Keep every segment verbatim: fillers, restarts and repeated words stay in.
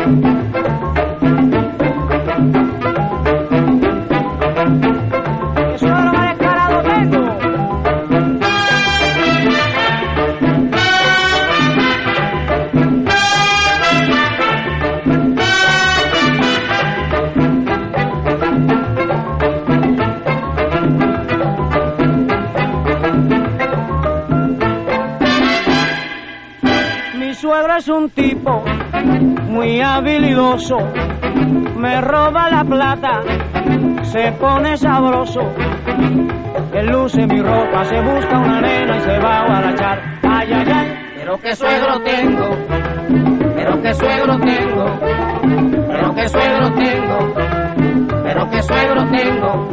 Es un tipo muy habilidoso, me roba la plata, se pone sabroso, él luce mi ropa, se busca una nena y se va a guarachar. Ay, ay, ay, pero qué suegro tengo, pero qué suegro tengo, pero qué suegro tengo, pero qué suegro tengo.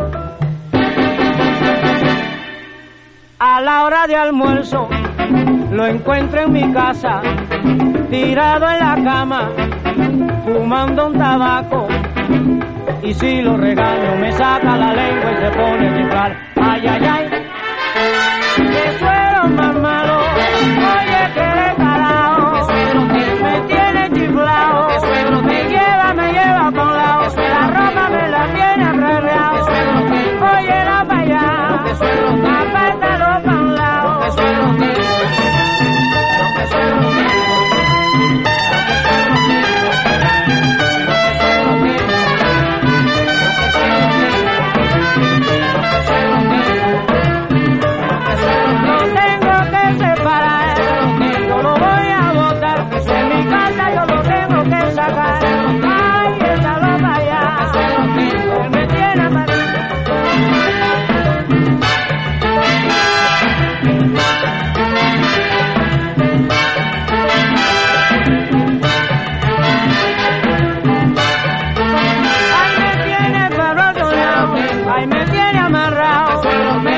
A la hora de almuerzo lo encuentro en mi casa, tirado en la cama, fumando un tabaco, y si lo regaño me saca la lengua y se pone a chiflar. Ay, ay, ay, qué suegro más malo, oye que descarado, me tiene chiflado, me lleva, me lleva pa' un lado, la ropa me la tiene arreglado, oye la pa' allá, apártalo pa' un lado. Ay, me tiene